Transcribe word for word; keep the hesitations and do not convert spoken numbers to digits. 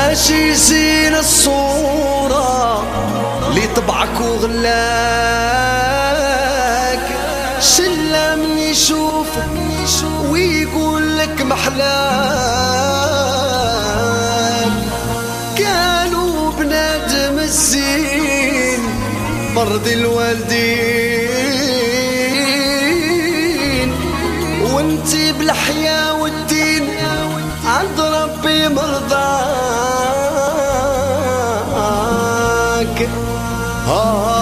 باش يزين الصورة اللي طبعك وغلاك، شلة من يشوفك ويقول لك محلاك. قالوا بنادم الزين مرض الوالدين، وانتي بالحياة والدين عند ربي مرضاك.